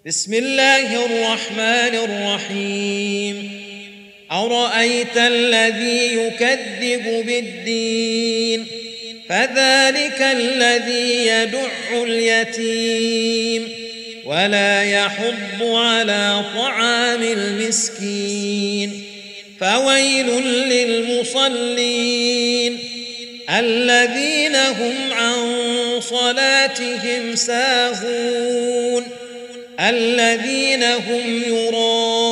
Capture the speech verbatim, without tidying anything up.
بسم الله الرحمن الرحيم أرأيت الذي يكذب بالدين فذلك الذي يدع اليتيم ولا يحض على طعام المسكين فويل للمصلين الذين هم عن صلاتهم ساهون الذين هم يراءون